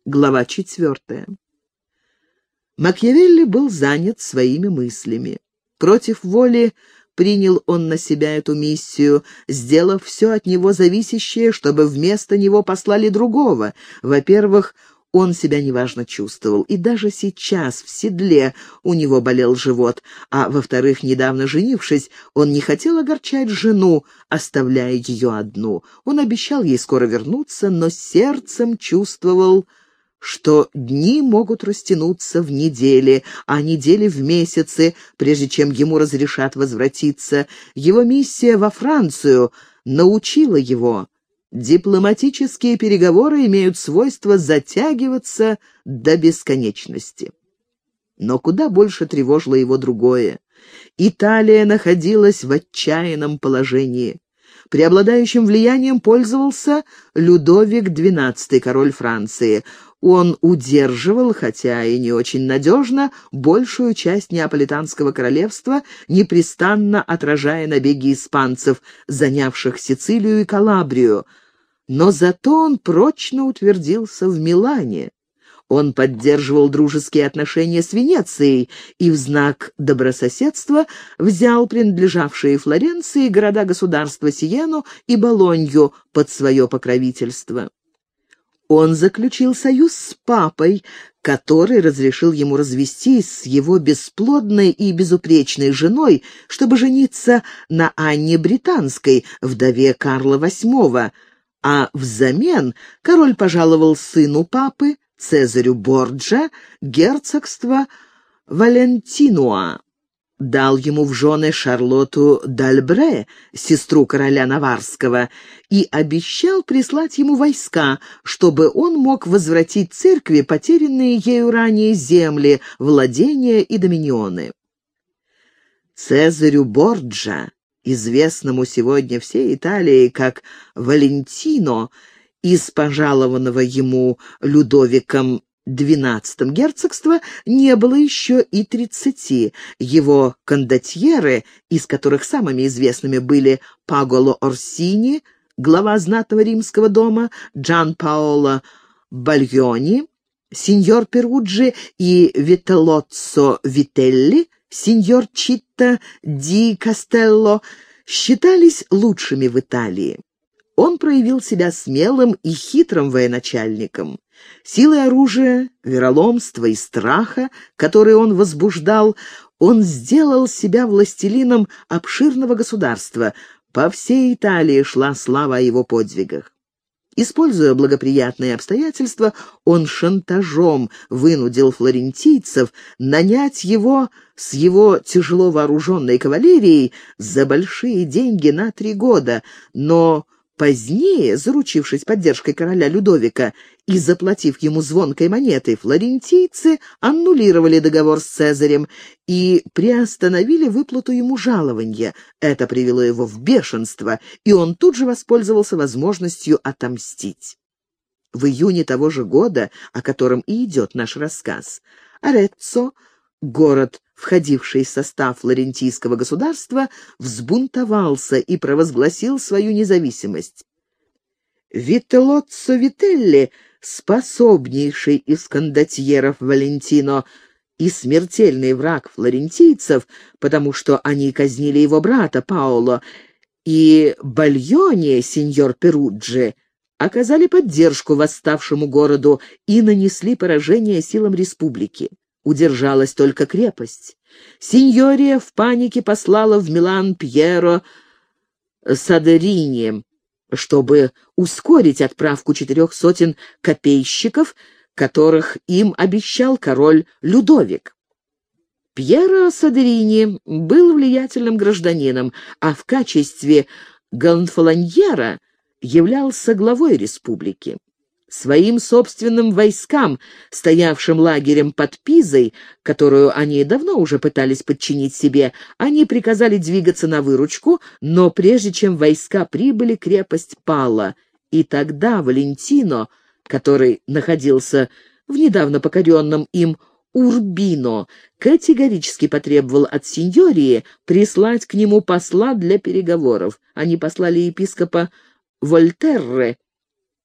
Глава 4. Макиавелли был занят своими мыслями. Против воли принял он на себя эту миссию, сделав все от него зависящее, чтобы вместо него послали другого. Во-первых, он себя неважно чувствовал, и даже сейчас в седле у него болел живот, а во-вторых, недавно женившись, он не хотел огорчать жену, оставляя ее одну. Он обещал ей скоро вернуться, но сердцем чувствовал, что дни могут растянуться в недели, а недели в месяцы, прежде чем ему разрешат возвратиться. Его миссия во Францию научила его. Дипломатические переговоры имеют свойство затягиваться до бесконечности. Но куда больше тревожило его другое. Италия находилась в отчаянном положении. Преобладающим влиянием пользовался Людовик XII, король Франции. Он удерживал, хотя и не очень надежно, большую часть Неаполитанского королевства, непрестанно отражая набеги испанцев, занявших Сицилию и Калабрию. Но зато он прочно утвердился в Милане. Он поддерживал дружеские отношения с Венецией и в знак добрососедства взял принадлежавшие Флоренции города-государства Сиену и Болонью под свое покровительство. Он заключил союз с папой, который разрешил ему развестись с его бесплодной и безупречной женой, чтобы жениться на Анне Британской, вдове Карла VIII, а взамен король пожаловал сыну папы, Цезарю Борджа, герцогство Валентинуа, дал ему в жены Шарлотту д'Альбре, сестру короля Наварского, и обещал прислать ему войска, чтобы он мог возвратить церкви потерянные ею ранее земли, владения и доминионы. Цезарю Борджа, известному сегодня всей Италии как Валентино, из пожалованного ему Людовиком XII герцогства не было еще и 30. Его кондотьеры, из которых самыми известными были Паголо Орсини, глава знатного римского дома, Джан Паоло Бальони, сеньор Перуджи и Вителлоццо Вителли, сеньор Читта ди Кастелло, считались лучшими в Италии. Он проявил себя смелым и хитрым военачальником. Силой оружия, вероломства и страха, которые он возбуждал, он сделал себя властелином обширного государства. По всей Италии шла слава о его подвигах. Используя благоприятные обстоятельства, он шантажом вынудил флорентийцев нанять его с его тяжело вооруженной кавалерией за большие деньги на 3 года, но позднее, заручившись поддержкой короля Людовика и заплатив ему звонкой монетой, флорентийцы аннулировали договор с Цезарем и приостановили выплату ему жалования. Это привело его в бешенство, и он тут же воспользовался возможностью отомстить. В июне того же года, о котором и идет наш рассказ, Ареццо, город, входивший в состав флорентийского государства, взбунтовался и провозгласил свою независимость. Вителлоццо Вителли, способнейший из кондотьеров Валентино и смертельный враг флорентийцев, потому что они казнили его брата Паоло, и Бальони, сеньор Перуджи, оказали поддержку восставшему городу и нанесли поражение силам республики. Удержалась только крепость. Синьория в панике послала в Милан Пьеро Садерини, чтобы ускорить отправку 400 копейщиков, которых им обещал король Людовик. Пьеро Садерини был влиятельным гражданином, а в качестве гонфолоньера являлся главой республики. Своим собственным войскам, стоявшим лагерем под Пизой, которую они давно уже пытались подчинить себе, они приказали двигаться на выручку, но прежде чем войска прибыли, крепость пала. И тогда Валентино, который находился в недавно покоренном им Урбино, категорически потребовал от синьории прислать к нему посла для переговоров. Они послали епископа Вольтерре,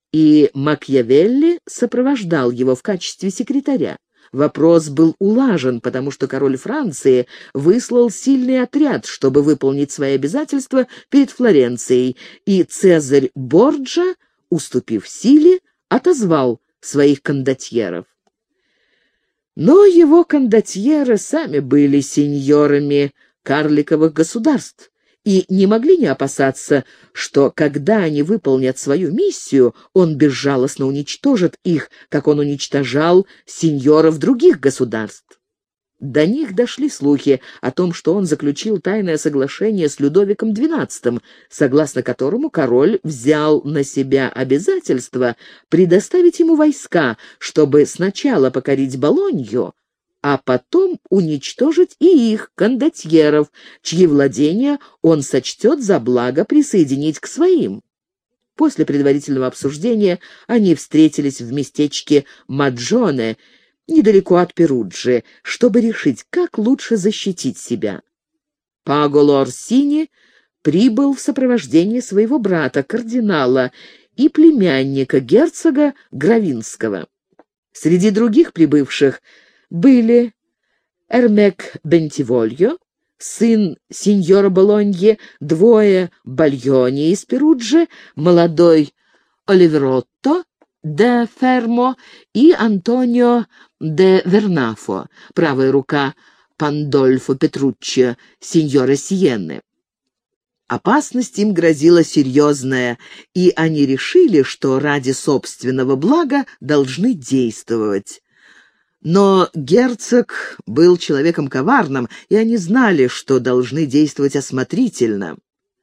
и Макиавелли сопровождал его в качестве секретаря. Вопрос был улажен, потому что король Франции выслал сильный отряд, чтобы выполнить свои обязательства перед Флоренцией, и Цезарь Борджа, уступив силе, отозвал своих кондотьеров. Но его кондотьеры сами были сеньорами карликовых государств и не могли не опасаться, что, когда они выполнят свою миссию, он безжалостно уничтожит их, как он уничтожал сеньоров других государств. До них дошли слухи о том, что он заключил тайное соглашение с Людовиком XII, согласно которому король взял на себя обязательство предоставить ему войска, чтобы сначала покорить Болонью, а потом уничтожить и их, кондотьеров, чьи владения он сочтет за благо присоединить к своим. После предварительного обсуждения они встретились в местечке Маджоне, недалеко от Перуджи, чтобы решить, как лучше защитить себя. Паголо Орсини прибыл в сопровождении своего брата, кардинала, и племянника, герцога Гравинского. Среди других прибывших были Эрмек Бентивольо, сын сеньора Болоньи, двое Бальони из Перуджи, молодой Оливеротто де Фермо и Антонио де Вернафо, правая рука Пандольфо Петруччо, сеньора Сиенны. Опасность им грозила серьезная, и они решили, что ради собственного блага должны действовать. Но герцог был человеком коварным, и они знали, что должны действовать осмотрительно.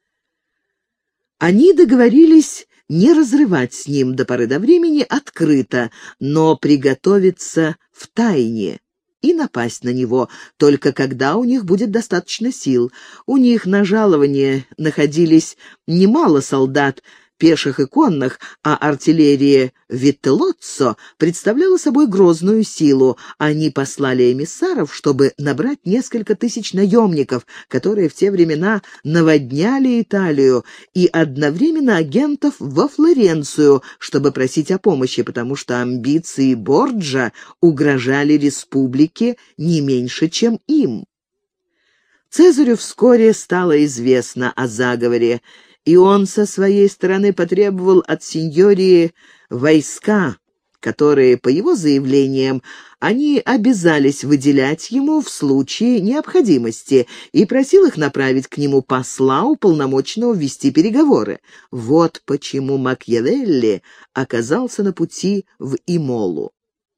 Они договорились не разрывать с ним до поры до времени открыто, но приготовиться втайне и напасть на него, только когда у них будет достаточно сил. У них на жаловании находились немало солдат, пеших и конных, а артиллерия Виттелоццо представляла собой грозную силу. Они послали эмиссаров, чтобы набрать несколько тысяч наемников, которые в те времена наводняли Италию, и одновременно агентов во Флоренцию, чтобы просить о помощи, потому что амбиции Борджа угрожали республике не меньше, чем им. Цезарю вскоре стало известно о заговоре, и он со своей стороны потребовал от сеньории войска, которые, по его заявлениям, они обязались выделять ему в случае необходимости, и просил их направить к нему посла, уполномоченного вести переговоры. Вот почему Макиавелли оказался на пути в Имолу.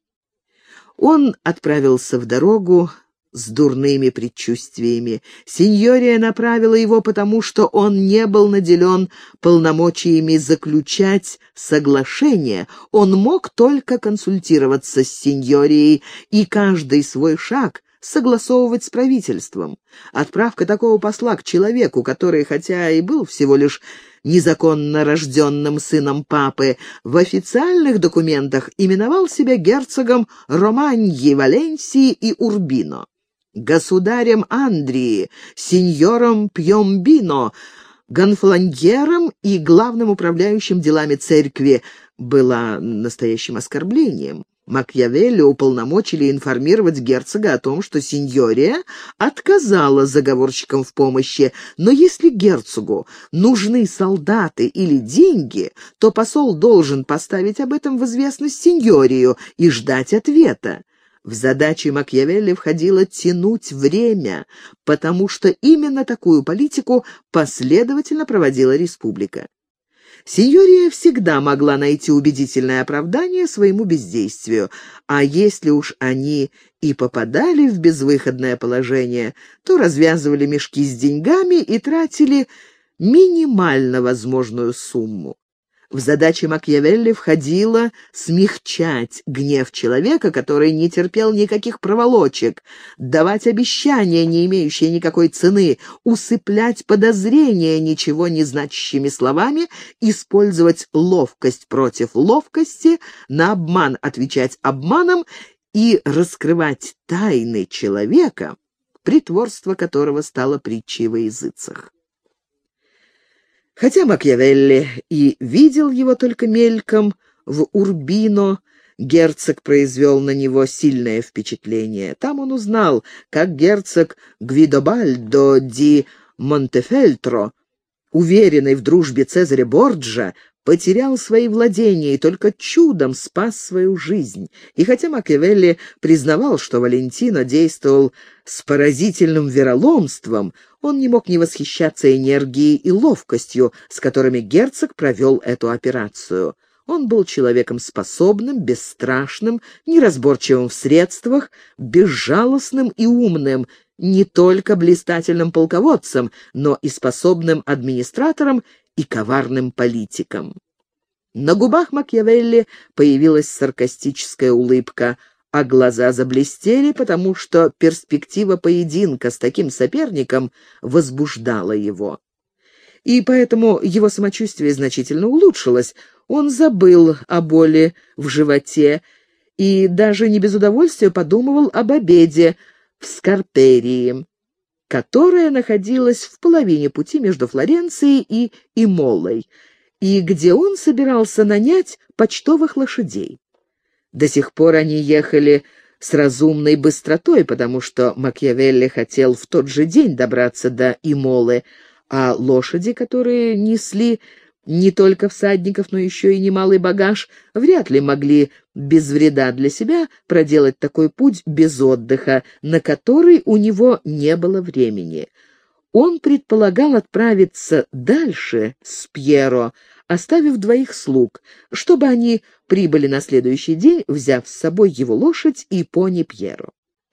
Он отправился в дорогу с дурными предчувствиями. Сеньория направила его, потому что он не был наделен полномочиями заключать соглашение. Он мог только консультироваться с сеньорией и каждый свой шаг согласовывать с правительством. Отправка такого посла к человеку, который, хотя и был всего лишь незаконно рожденным сыном папы, в официальных документах именовал себя герцогом Романьи, Валенсии и Урбино, государем Андрии, сеньором Пьомбино, гонфланьером и главным управляющим делами церкви, было настоящим оскорблением. Макиавелли уполномочили информировать герцога о том, что сеньория отказала заговорщикам в помощи, но если герцогу нужны солдаты или деньги, то посол должен поставить об этом в известность сеньорию и ждать ответа. В задачи Макиавелли входило тянуть время, потому что именно такую политику последовательно проводила республика. Сеньория всегда могла найти убедительное оправдание своему бездействию, а если уж они и попадали в безвыходное положение, то развязывали мешки с деньгами и тратили минимально возможную сумму. В задачи Макиавелли входило смягчать гнев человека, который не терпел никаких проволочек, давать обещания, не имеющие никакой цены, усыплять подозрения ничего не значащими словами, использовать ловкость против ловкости, на обман отвечать обманом и раскрывать тайны человека, притворство которого стало притчей во языцах. Хотя Макиавелли и видел его только мельком в Урбино, герцог произвел на него сильное впечатление. Там он узнал, как герцог Гвидобальдо ди Монтефельтро, уверенный в дружбе Цезаря Борджа, потерял свои владения и только чудом спас свою жизнь. И хотя Макиавелли признавал, что Валентино действовал с поразительным вероломством, он не мог не восхищаться энергией и ловкостью, с которыми герцог провел эту операцию. Он был человеком способным, бесстрашным, неразборчивым в средствах, безжалостным и умным, не только блистательным полководцем, но и способным администратором и коварным политиком. На губах Макиавелли появилась саркастическая улыбка, а глаза заблестели, потому что перспектива поединка с таким соперником возбуждала его. И поэтому его самочувствие значительно улучшилось. Он забыл о боли в животе и даже не без удовольствия подумывал об обеде в Скарперии, которая находилась в половине пути между Флоренцией и Имолой, и где он собирался нанять почтовых лошадей. До сих пор они ехали с разумной быстротой, потому что Макиавелли хотел в тот же день добраться до Имолы, а лошади, которые несли не только всадников, но еще и немалый багаж, вряд ли могли без вреда для себя проделать такой путь без отдыха, на который у него не было времени. Он предполагал отправиться дальше с Пьеро, оставив двоих слуг, чтобы они прибыли на следующий день, взяв с собой его лошадь и пони Пьеро.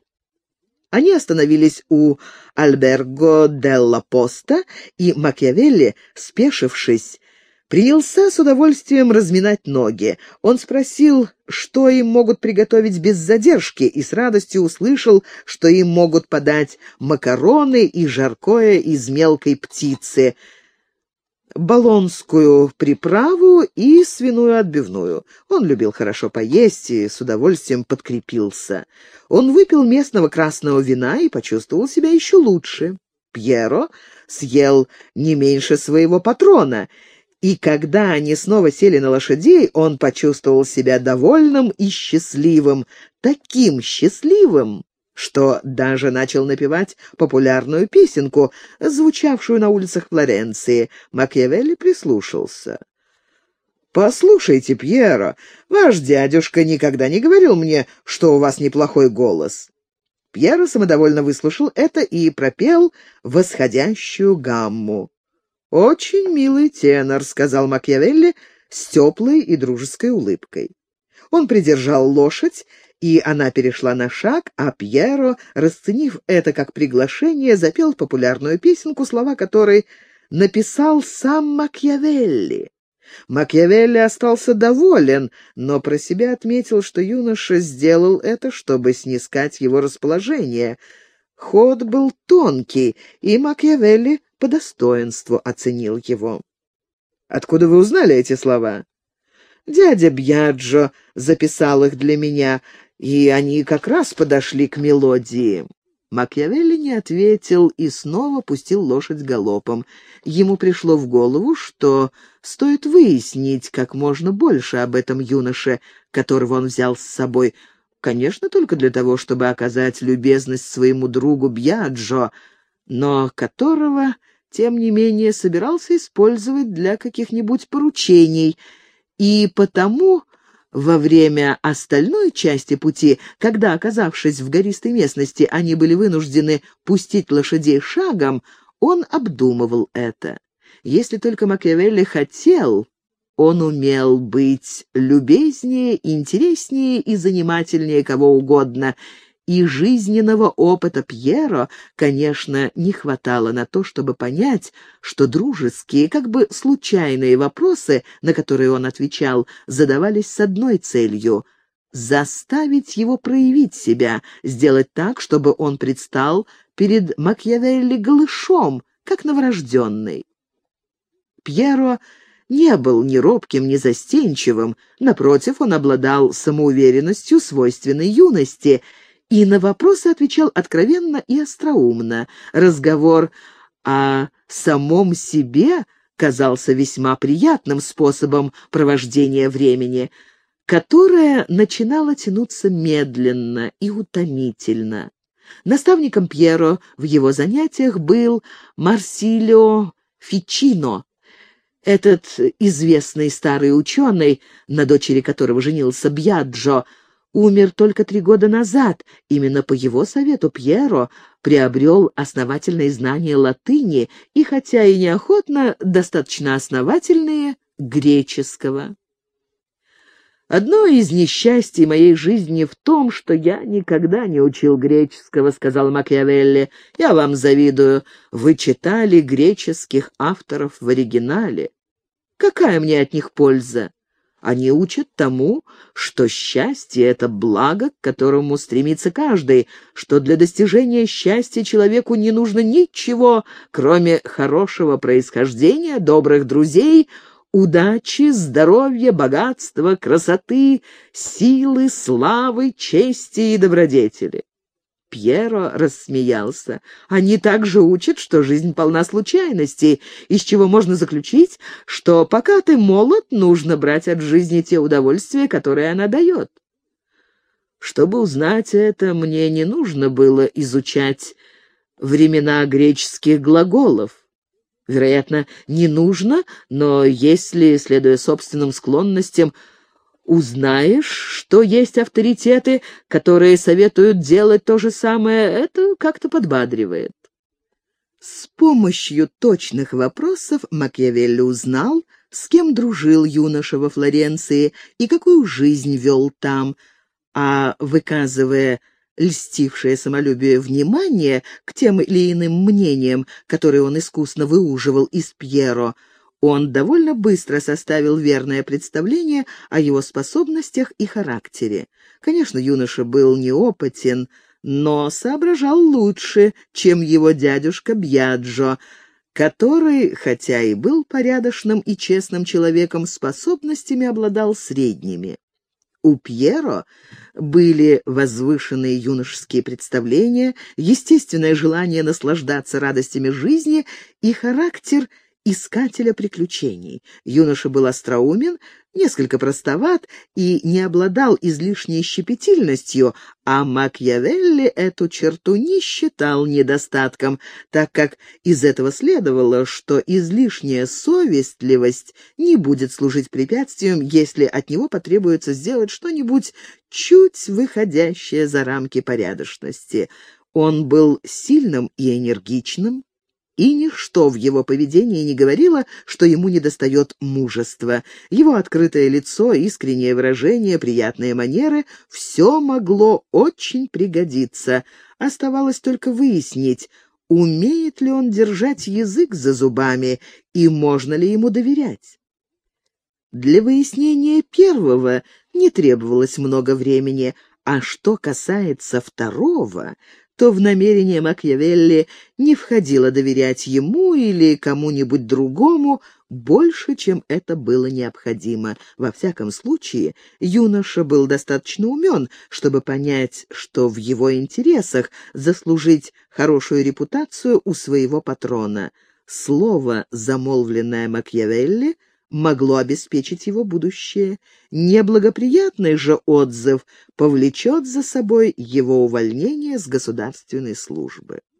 Они остановились у Альберго делла Поста, и Макиавелли, спешившись, принялся с удовольствием разминать ноги. Он спросил, что им могут приготовить без задержки, и с радостью услышал, что им могут подать макароны и жаркое из мелкой птицы, болонскую приправу и свиную отбивную. Он любил хорошо поесть и с удовольствием подкрепился. Он выпил местного красного вина и почувствовал себя еще лучше. Пьеро съел не меньше своего патрона, и когда они снова сели на лошадей, он почувствовал себя довольным и счастливым, таким счастливым, что даже начал напевать популярную песенку, звучавшую на улицах Флоренции. Макиавелли прислушался. «Послушайте, Пьеро, ваш дядюшка никогда не говорил мне, что у вас неплохой голос». Пьеро самодовольно выслушал это и пропел восходящую гамму. «Очень милый тенор», — сказал Макиавелли с теплой и дружеской улыбкой. Он придержал лошадь, и она перешла на шаг, а Пьеро, расценив это как приглашение, запел популярную песенку, слова которой написал сам Макиавелли. Макиавелли остался доволен, но про себя отметил, что юноша сделал это, чтобы снискать его расположение. Ход был тонкий, и Макиавелли по достоинству оценил его. «Откуда вы узнали эти слова?» «Дядя Бьяджо записал их для меня, и они как раз подошли к мелодии». Макиавелли не ответил и снова пустил лошадь галопом. Ему пришло в голову, что стоит выяснить как можно больше об этом юноше, которого он взял с собой, конечно, только для того, чтобы оказать любезность своему другу Бьяджо, но которого, тем не менее, собирался использовать для каких-нибудь поручений, и потому во время остальной части пути, когда, оказавшись в гористой местности, они были вынуждены пустить лошадей шагом, он обдумывал это. Если только Макиавелли хотел, он умел быть любезнее, интереснее и занимательнее кого угодно, и жизненного опыта Пьеро, конечно, не хватало на то, чтобы понять, что дружеские, как бы случайные вопросы, на которые он отвечал, задавались с одной целью — заставить его проявить себя, сделать так, чтобы он предстал перед Макиавелли голышом, как новорожденный. Пьеро не был ни робким, ни застенчивым, напротив, он обладал самоуверенностью, свойственной юности, и на вопросы отвечал откровенно и остроумно. Разговор о самом себе казался весьма приятным способом провождения времени, которое начинало тянуться медленно и утомительно. Наставником Пьеро в его занятиях был Марсилио Фичино. Этот известный старый ученый, на дочери которого женился Бьяджо, умер только 3 года назад. Именно по его совету Пьеро приобрел основательные знания латыни и, хотя и неохотно, достаточно основательные греческого. «Одно из несчастий моей жизни в том, что я никогда не учил греческого», — сказал Макиавелли. «Я вам завидую. Вы читали греческих авторов в оригинале. Какая мне от них польза? Они учат тому, что счастье — это благо, к которому стремится каждый, что для достижения счастья человеку не нужно ничего, кроме хорошего происхождения, добрых друзей, удачи, здоровья, богатства, красоты, силы, славы, чести и добродетели». Пьеро рассмеялся. «Они также учат, что жизнь полна случайностей, из чего можно заключить, что пока ты молод, нужно брать от жизни те удовольствия, которые она дает. Чтобы узнать это, мне не нужно было изучать времена греческих глаголов. Вероятно, не нужно, но если, следуя собственным склонностям, узнаешь, что есть авторитеты, которые советуют делать то же самое, это как-то подбадривает». С помощью точных вопросов Макиавелли узнал, с кем дружил юноша во Флоренции и какую жизнь вел там, а выказывая льстившее самолюбие внимание к тем или иным мнениям, которые он искусно выуживал из Пьеро, он довольно быстро составил верное представление о его способностях и характере. Конечно, юноша был неопытен, но соображал лучше, чем его дядюшка Бьяджо, который, хотя и был порядочным и честным человеком, способностями обладал средними. У Пьеро были возвышенные юношеские представления, естественное желание наслаждаться радостями жизни и характер искателя приключений. Юноша был остроумен, несколько простоват и не обладал излишней щепетильностью, а Макиавелли эту черту не считал недостатком, так как из этого следовало, что излишняя совестливость не будет служить препятствием, если от него потребуется сделать что-нибудь чуть выходящее за рамки порядочности. Он был сильным и энергичным, и ничто в его поведении не говорило, что ему недостает мужества. Его открытое лицо, искреннее выражение, приятные манеры — все могло очень пригодиться. Оставалось только выяснить, умеет ли он держать язык за зубами и можно ли ему доверять. Для выяснения первого не требовалось много времени, а что касается второго, то в намерение Макиавелли не входило доверять ему или кому-нибудь другому больше, чем это было необходимо. Во всяком случае, юноша был достаточно умен, чтобы понять, что в его интересах заслужить хорошую репутацию у своего патрона. Слово, замолвленное Макиавелли, могло обеспечить его будущее. Неблагоприятный же отзыв повлечет за собой его увольнение с государственной службы.